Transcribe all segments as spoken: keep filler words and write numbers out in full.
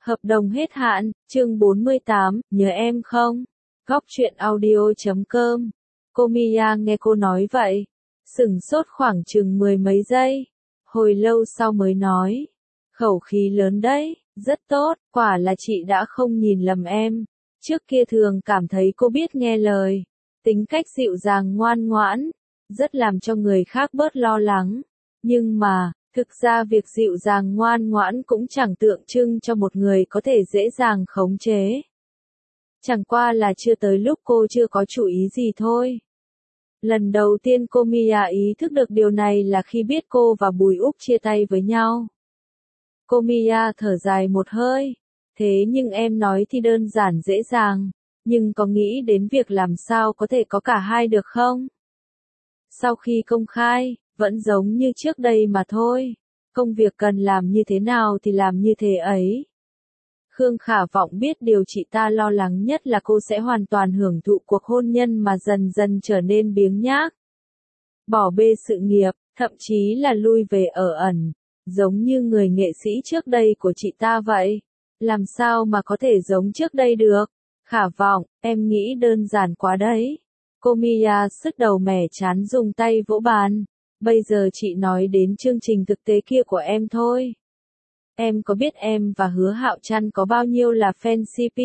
Hợp đồng hết hạn, chương bốn mươi tám, nhớ em không? Góc truyện audio chấm com. Cô Mia nghe cô nói vậy, sửng sốt khoảng chừng mười mấy giây, hồi lâu sau mới nói, khẩu khí lớn đấy, rất tốt, quả là chị đã không nhìn lầm em. Trước kia thường cảm thấy cô biết nghe lời, tính cách dịu dàng ngoan ngoãn, rất làm cho người khác bớt lo lắng. Nhưng mà, thực ra việc dịu dàng ngoan ngoãn cũng chẳng tượng trưng cho một người có thể dễ dàng khống chế. Chẳng qua là chưa tới lúc cô chưa có chủ ý gì thôi. Lần đầu tiên cô Mia ý thức được điều này là khi biết cô và Bùi Úc chia tay với nhau. Cô Mia thở dài một hơi, thế nhưng em nói thì đơn giản dễ dàng, nhưng có nghĩ đến việc làm sao có thể có cả hai được không? Sau khi công khai, vẫn giống như trước đây mà thôi, công việc cần làm như thế nào thì làm như thế ấy. Khương Khả Vọng biết điều chị ta lo lắng nhất là cô sẽ hoàn toàn hưởng thụ cuộc hôn nhân mà dần dần trở nên biếng nhác. Bỏ bê sự nghiệp, thậm chí là lui về ở ẩn, giống như người nghệ sĩ trước đây của chị ta vậy. Làm sao mà có thể giống trước đây được? Khả Vọng, em nghĩ đơn giản quá đấy. Cô Mia sứt đầu mẻ chán dùng tay vỗ bàn. Bây giờ chị nói đến chương trình thực tế kia của em thôi. Em có biết em và Hứa Hạo Trăn có bao nhiêu là fan xê pê?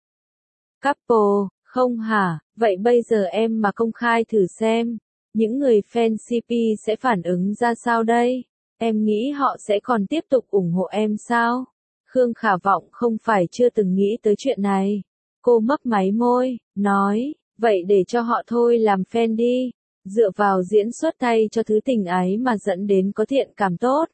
Couple, không hả? Vậy bây giờ em mà công khai thử xem, những người fan xê pê sẽ phản ứng ra sao đây? Em nghĩ họ sẽ còn tiếp tục ủng hộ em sao? Khương Khả Vọng không phải chưa từng nghĩ tới chuyện này. Cô mấp máy môi, nói, vậy để cho họ thôi làm fan đi. Dựa vào diễn xuất thay cho thứ tình ái mà dẫn đến có thiện cảm tốt.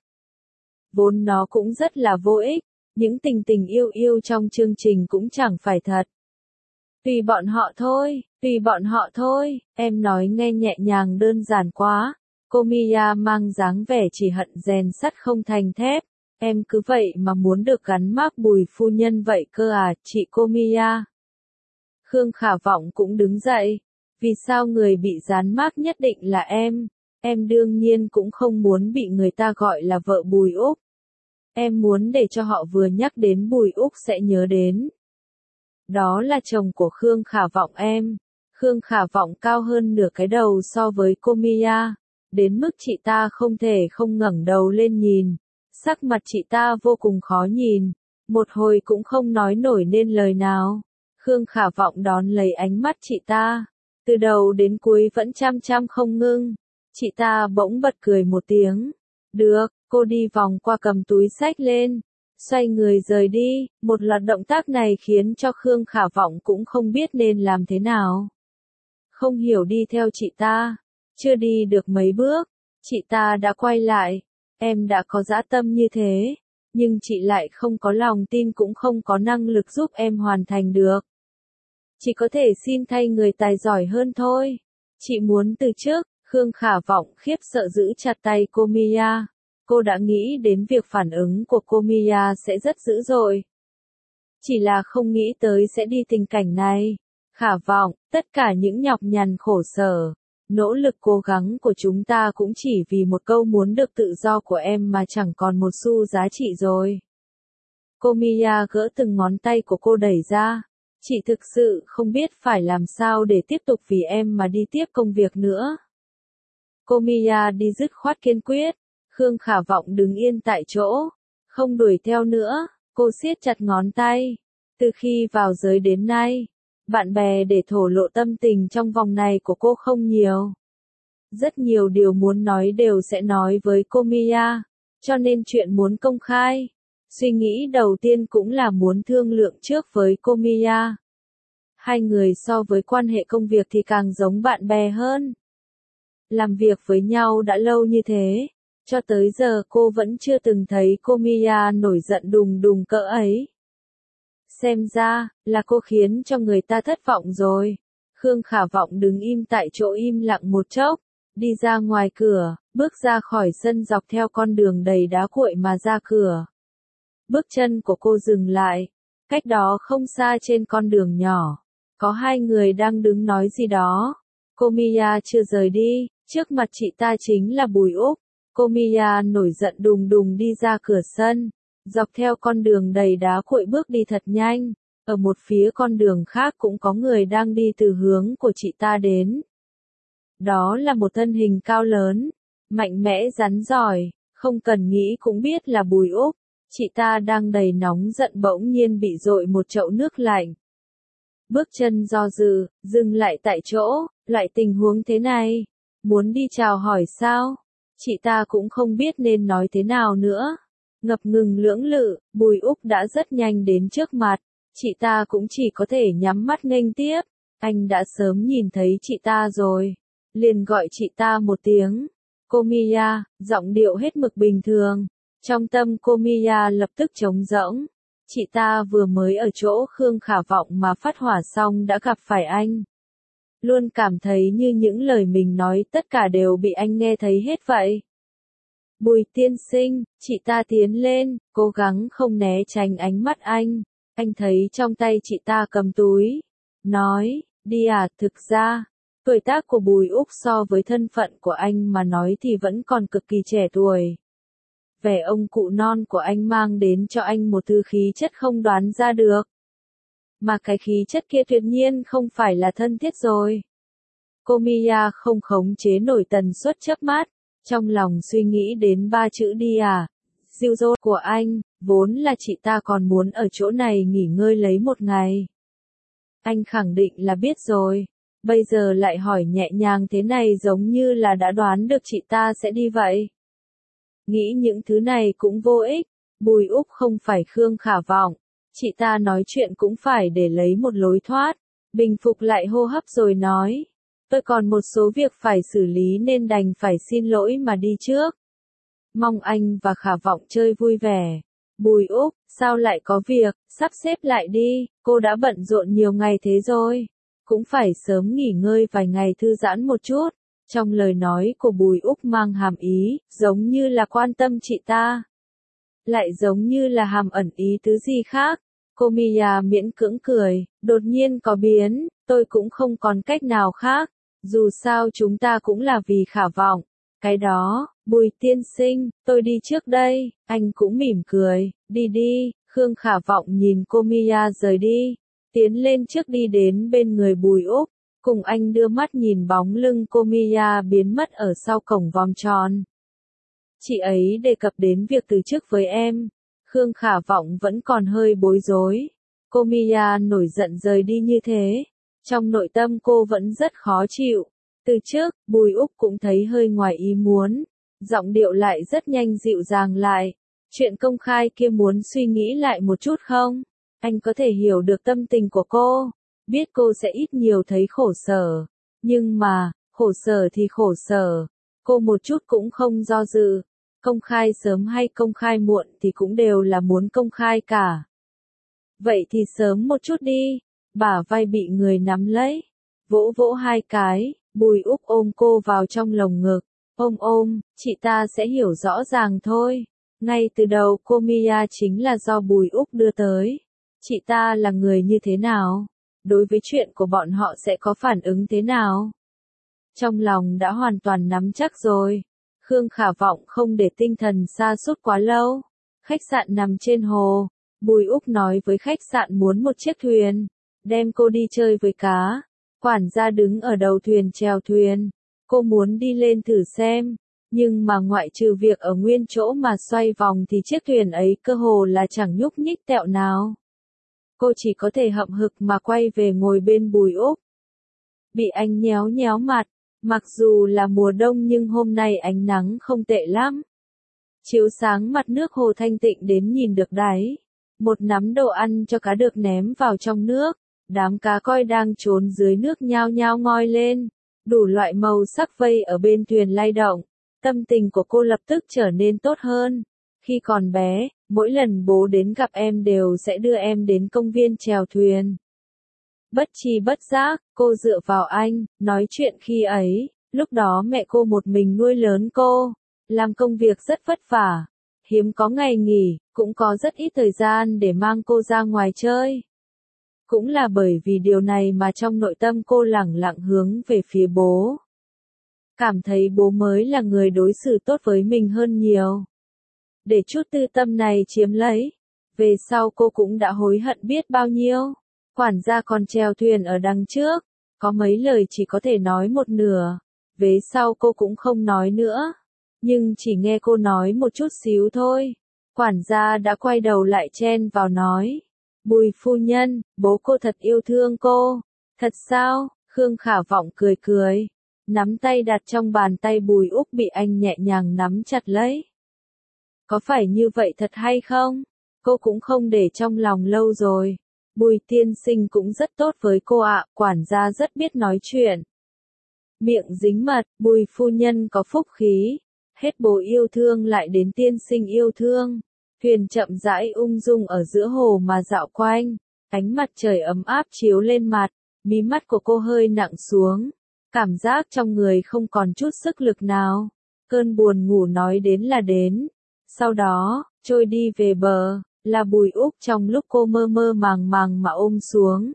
Vốn nó cũng rất là vô ích, những tình tình yêu yêu trong chương trình cũng chẳng phải thật. Tùy bọn họ thôi, tùy bọn họ thôi, em nói nghe nhẹ nhàng đơn giản quá. Cô Mia mang dáng vẻ chỉ hận rèn sắt không thành thép, em cứ vậy mà muốn được gắn mác Bùi phu nhân vậy cơ à, chị cô Mia. Khương Khả Vọng cũng đứng dậy, vì sao người bị dán mác nhất định là em? Em đương nhiên cũng không muốn bị người ta gọi là vợ Bùi Úc. Em muốn để cho họ vừa nhắc đến Bùi Úc sẽ nhớ đến. Đó là chồng của Khương Khả Vọng em. Khương Khả Vọng cao hơn nửa cái đầu so với cô Mia, đến mức chị ta không thể không ngẩng đầu lên nhìn. Sắc mặt chị ta vô cùng khó nhìn, một hồi cũng không nói nổi nên lời nào. Khương Khả Vọng đón lấy ánh mắt chị ta, từ đầu đến cuối vẫn chăm chăm không ngưng. Chị ta bỗng bật cười một tiếng. Được, cô đi vòng qua cầm túi xách lên, xoay người rời đi. Một loạt động tác này khiến cho Khương Khả Vọng cũng không biết nên làm thế nào. Không hiểu đi theo chị ta, chưa đi được mấy bước, chị ta đã quay lại. Em đã có dã tâm như thế, nhưng chị lại không có lòng tin cũng không có năng lực giúp em hoàn thành được. Chỉ có thể xin thay người tài giỏi hơn thôi. Chị muốn từ chức. Khương Khả Vọng khiếp sợ giữ chặt tay cô Mia. Cô đã nghĩ đến việc phản ứng của cô Mia sẽ rất dữ dội. Chỉ là không nghĩ tới sẽ đi tình cảnh này. Khả Vọng, tất cả những nhọc nhằn khổ sở, nỗ lực cố gắng của chúng ta cũng chỉ vì một câu muốn được tự do của em mà chẳng còn một xu giá trị rồi. Cô Mia gỡ từng ngón tay của cô đẩy ra. Chị thực sự không biết phải làm sao để tiếp tục vì em mà đi tiếp công việc nữa. Cô Mia đi dứt khoát kiên quyết. Khương Khả Vọng đứng yên tại chỗ, không đuổi theo nữa. Cô siết chặt ngón tay. Từ khi vào giới đến nay, bạn bè để thổ lộ tâm tình trong vòng này của cô không nhiều. Rất nhiều điều muốn nói đều sẽ nói với cô Mia, cho nên chuyện muốn công khai, suy nghĩ đầu tiên cũng là muốn thương lượng trước với cô Mia. Hai người so với quan hệ công việc thì càng giống bạn bè hơn. Làm việc với nhau đã lâu như thế, cho tới giờ cô vẫn chưa từng thấy cô Mia nổi giận đùng đùng cỡ ấy. Xem ra, là cô khiến cho người ta thất vọng rồi. Khương Khả Vọng đứng im tại chỗ im lặng một chốc, đi ra ngoài cửa, bước ra khỏi sân dọc theo con đường đầy đá cuội mà ra cửa. Bước chân của cô dừng lại, cách đó không xa trên con đường nhỏ, có hai người đang đứng nói gì đó. Cô Mia chưa rời đi, trước mặt chị ta chính là Bùi Úc. Cô Mia nổi giận đùng đùng đi ra cửa sân, Dọc theo con đường đầy đá cuội bước đi thật nhanh, ở một phía con đường khác cũng có người đang đi từ hướng của chị ta đến. Đó là một thân hình cao lớn, mạnh mẽ rắn giỏi, không cần nghĩ cũng biết là Bùi Úc. Chị ta đang đầy nóng giận bỗng nhiên bị dội một chậu nước lạnh. Bước chân do dự, dừng lại tại chỗ, loại tình huống thế này, muốn đi chào hỏi sao? Chị ta cũng không biết nên nói thế nào nữa. Ngập ngừng lưỡng lự, Bùi Úc đã rất nhanh đến trước mặt, chị ta cũng chỉ có thể nhắm mắt nghênh tiếp. Anh đã sớm nhìn thấy chị ta rồi, liền gọi chị ta một tiếng, cô Mia, giọng điệu hết mực bình thường. Trong tâm cô Mia lập tức trống rỗng. Chị ta vừa mới ở chỗ Khương Khả Vọng mà phát hỏa xong đã gặp phải anh. Luôn cảm thấy như những lời mình nói tất cả đều bị anh nghe thấy hết vậy. Bùi tiên sinh, chị ta tiến lên, cố gắng không né tránh ánh mắt anh. Anh thấy trong tay chị ta cầm túi. Nói, đi à, thực ra, tuổi tác của Bùi Úc so với thân phận của anh mà nói thì vẫn còn cực kỳ trẻ tuổi. Vẻ ông cụ non của anh mang đến cho anh một thứ khí chất không đoán ra được. Mà cái khí chất kia tuyệt nhiên không phải là thân thiết rồi. Cô Mia không khống chế nổi tần suất chớp mắt, trong lòng suy nghĩ đến ba chữ đi à, dịu dỗ của anh, vốn là chị ta còn muốn ở chỗ này nghỉ ngơi lấy một ngày. Anh khẳng định là biết rồi, bây giờ lại hỏi nhẹ nhàng thế này giống như là đã đoán được chị ta sẽ đi vậy. Nghĩ những thứ này cũng vô ích, Bùi Úc không phải Khương Khả Vọng, chị ta nói chuyện cũng phải để lấy một lối thoát, bình phục lại hô hấp rồi nói, tôi còn một số việc phải xử lý nên đành phải xin lỗi mà đi trước. Mong anh và Khả Vọng chơi vui vẻ. Bùi Úc, sao lại có việc, sắp xếp lại đi, cô đã bận rộn nhiều ngày thế rồi, cũng phải sớm nghỉ ngơi vài ngày thư giãn một chút. Trong lời nói của Bùi Úc mang hàm ý, giống như là quan tâm chị ta. Lại giống như là hàm ẩn ý tứ gì khác. Cô Mia miễn cưỡng cười, đột nhiên có biến, tôi cũng không còn cách nào khác. Dù sao chúng ta cũng là vì Khả Vọng. Cái đó, Bùi tiên sinh, tôi đi trước đây. Anh cũng mỉm cười, đi đi. Khương Khả Vọng nhìn cô Mia rời đi, tiến lên trước đi đến bên người Bùi Úc. Cùng anh đưa mắt nhìn bóng lưng cô Mia biến mất ở sau cổng vòng tròn. Chị ấy đề cập đến việc từ chức với em. Khương Khả Vọng vẫn còn hơi bối rối. Cô Mia nổi giận rời đi như thế. Trong nội tâm cô vẫn rất khó chịu. Từ trước, Bùi Úc cũng thấy hơi ngoài ý muốn. Giọng điệu lại rất nhanh dịu dàng lại. Chuyện công khai kia muốn suy nghĩ lại một chút không? Anh có thể hiểu được tâm tình của cô. Biết cô sẽ ít nhiều thấy khổ sở. Nhưng mà, khổ sở thì khổ sở. Cô một chút cũng không do dự. Công khai sớm hay công khai muộn thì cũng đều là muốn công khai cả. Vậy thì sớm một chút đi. Bả vai bị người nắm lấy. Vỗ vỗ hai cái, Bùi Úc ôm cô vào trong lồng ngực. Ôm ôm, chị ta sẽ hiểu rõ ràng thôi. Ngay từ đầu cô Mia chính là do Bùi Úc đưa tới. Chị ta là người như thế nào? Đối với chuyện của bọn họ sẽ có phản ứng thế nào? Trong lòng đã hoàn toàn nắm chắc rồi. Khương Khả Vọng không để tinh thần sa sút quá lâu. Khách sạn nằm trên hồ. Bùi Úc nói với khách sạn muốn một chiếc thuyền. Đem cô đi chơi với cá. Quản gia đứng ở đầu thuyền chèo thuyền. Cô muốn đi lên thử xem. Nhưng mà ngoại trừ việc ở nguyên chỗ mà xoay vòng thì chiếc thuyền ấy cơ hồ là chẳng nhúc nhích tẹo nào. Cô chỉ có thể hậm hực mà quay về ngồi bên Bùi Úc. Bị anh nhéo nhéo mặt. Mặc dù là mùa đông nhưng hôm nay ánh nắng không tệ lắm. Chiếu sáng mặt nước hồ thanh tịnh đến nhìn được đáy. Một nắm đồ ăn cho cá được ném vào trong nước. Đám cá coi đang trốn dưới nước nhao nhao ngoi lên. Đủ loại màu sắc vây ở bên thuyền lay động. Tâm tình của cô lập tức trở nên tốt hơn. Khi còn bé, mỗi lần bố đến gặp em đều sẽ đưa em đến công viên chèo thuyền. Bất tri bất giác, cô dựa vào anh, nói chuyện khi ấy, lúc đó mẹ cô một mình nuôi lớn cô, làm công việc rất vất vả, hiếm có ngày nghỉ, cũng có rất ít thời gian để mang cô ra ngoài chơi. Cũng là bởi vì điều này mà trong nội tâm cô lẳng lặng hướng về phía bố. Cảm thấy bố mới là người đối xử tốt với mình hơn nhiều. để chút tư tâm này chiếm lấy. Về sau cô cũng đã hối hận biết bao nhiêu. Quản gia còn chèo thuyền ở đằng trước, có mấy lời chỉ có thể nói một nửa. Về sau cô cũng không nói nữa, nhưng chỉ nghe cô nói một chút xíu thôi. Quản gia đã quay đầu lại chen vào nói, Bùi phu nhân, bố cô thật yêu thương cô. Thật sao? Khương Khả Vọng cười cười, nắm tay đặt trong bàn tay Bùi Úc bị anh nhẹ nhàng nắm chặt lấy. Có phải như vậy thật hay không? Cô cũng không để trong lòng lâu rồi. Bùi tiên sinh cũng rất tốt với cô ạ, quản gia rất biết nói chuyện. Miệng dính mật, Bùi phu nhân có phúc khí. Hết bố yêu thương lại đến tiên sinh yêu thương. Thuyền chậm rãi ung dung ở giữa hồ mà dạo quanh. Ánh mặt trời ấm áp chiếu lên mặt, mí mắt của cô hơi nặng xuống. Cảm giác trong người không còn chút sức lực nào. Cơn buồn ngủ nói đến là đến. Sau đó, trôi đi về bờ, là Bùi Úc trong lúc cô mơ mơ màng màng mà ôm xuống.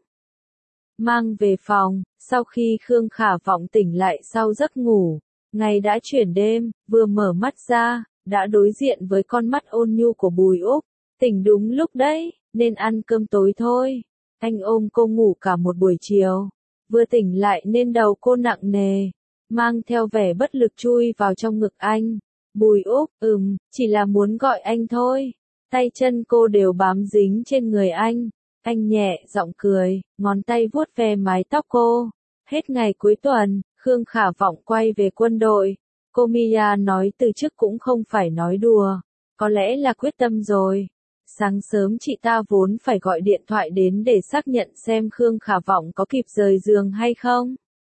Mang về phòng, sau khi Khương Khả Vọng tỉnh lại sau giấc ngủ, ngày đã chuyển đêm, vừa mở mắt ra, đã đối diện với con mắt ôn nhu của Bùi Úc. Tỉnh đúng lúc đấy, nên ăn cơm tối thôi. Anh ôm cô ngủ cả một buổi chiều. Vừa tỉnh lại nên đầu cô nặng nề, mang theo vẻ bất lực chui vào trong ngực anh. Bùi Úc, ừm, chỉ là muốn gọi anh thôi. Tay chân cô đều bám dính trên người anh. Anh nhẹ giọng cười, ngón tay vuốt ve mái tóc cô. Hết ngày cuối tuần, Khương Khả Vọng quay về quân đội. Cô Mia nói từ trước cũng không phải nói đùa. Có lẽ là quyết tâm rồi. Sáng sớm chị ta vốn phải gọi điện thoại đến để xác nhận xem Khương Khả Vọng có kịp rời giường hay không.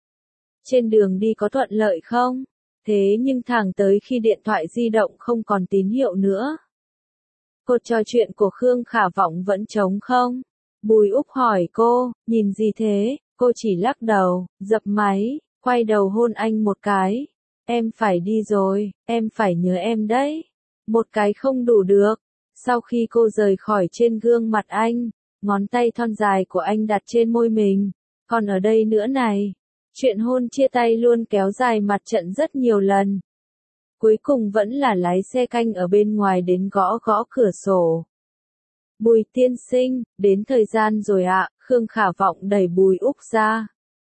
Trên đường đi có thuận lợi không? Thế nhưng thẳng tới khi điện thoại di động không còn tín hiệu nữa. Cuộc trò chuyện của Khương Khả Vọng vẫn trống không? Bùi Úc hỏi cô, nhìn gì thế? Cô chỉ lắc đầu, dập máy, quay đầu hôn anh một cái. Em phải đi rồi, em phải nhớ em đấy. Một cái không đủ được. Sau khi cô rời khỏi trên gương mặt anh, ngón tay thon dài của anh đặt trên môi mình. Còn ở đây nữa này. Chuyện hôn chia tay luôn kéo dài mặt trận rất nhiều lần. Cuối cùng vẫn là lái xe canh ở bên ngoài đến gõ gõ cửa sổ. Bùi tiên sinh, đến thời gian rồi ạ, Khương Khả Vọng đẩy Bùi Úc ra.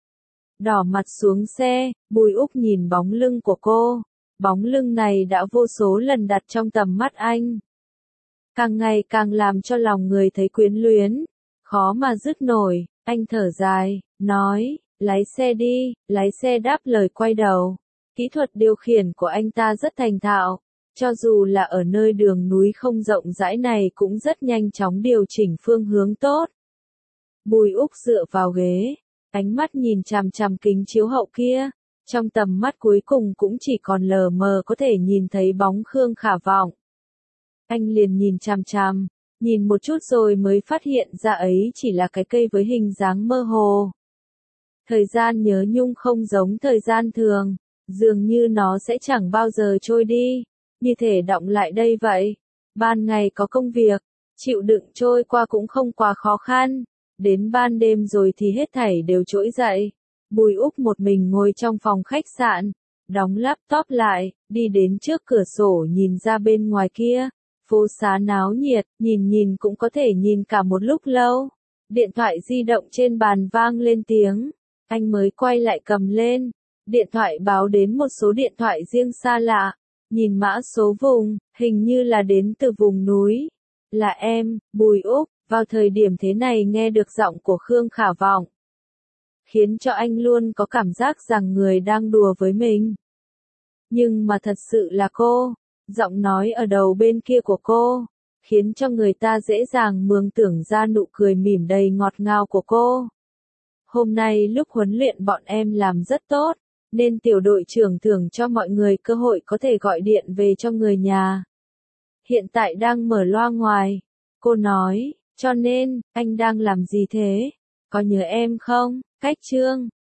Đỏ mặt xuống xe, Bùi Úc nhìn bóng lưng của cô. Bóng lưng này đã vô số lần đặt trong tầm mắt anh. Càng ngày càng làm cho lòng người thấy quyến luyến. Khó mà dứt nổi, anh thở dài, nói, lái xe đi, lái xe đáp lời quay đầu. Kỹ thuật điều khiển của anh ta rất thành thạo. Cho dù là ở nơi đường núi không rộng rãi này cũng rất nhanh chóng điều chỉnh phương hướng tốt. Bùi Úc dựa vào ghế, ánh mắt nhìn chằm chằm kính chiếu hậu kia. Trong tầm mắt cuối cùng cũng chỉ còn lờ mờ có thể nhìn thấy bóng Khương Khả Vọng. Anh liền nhìn chằm chằm, nhìn một chút rồi mới phát hiện ra ấy chỉ là cái cây với hình dáng mơ hồ. Thời gian nhớ nhung không giống thời gian thường, dường như nó sẽ chẳng bao giờ trôi đi, như thể đọng lại đây vậy. Ban ngày có công việc, chịu đựng trôi qua cũng không quá khó khăn, đến ban đêm rồi thì hết thảy đều trỗi dậy. Bùi Úc một mình ngồi trong phòng khách sạn, đóng laptop lại, đi đến trước cửa sổ nhìn ra bên ngoài kia. Phố xá náo nhiệt, nhìn nhìn cũng có thể nhìn cả một lúc lâu. Điện thoại di động trên bàn vang lên tiếng. Anh mới quay lại cầm lên. Điện thoại báo đến một số điện thoại riêng xa lạ. Nhìn mã số vùng, hình như là đến từ vùng núi. Là em, Bùi Úc, vào thời điểm thế này nghe được giọng của Khương Khả Vọng. Khiến cho anh luôn có cảm giác rằng người đang đùa với mình. Nhưng mà thật sự là cô. Giọng nói ở đầu bên kia của cô, khiến cho người ta dễ dàng mường tưởng ra nụ cười mỉm đầy ngọt ngào của cô. Hôm nay lúc huấn luyện bọn em làm rất tốt, nên tiểu đội trưởng thưởng cho mọi người cơ hội có thể gọi điện về cho người nhà. Hiện tại đang mở loa ngoài. Cô nói, cho nên, anh đang làm gì thế? Có nhớ em không? Cách chương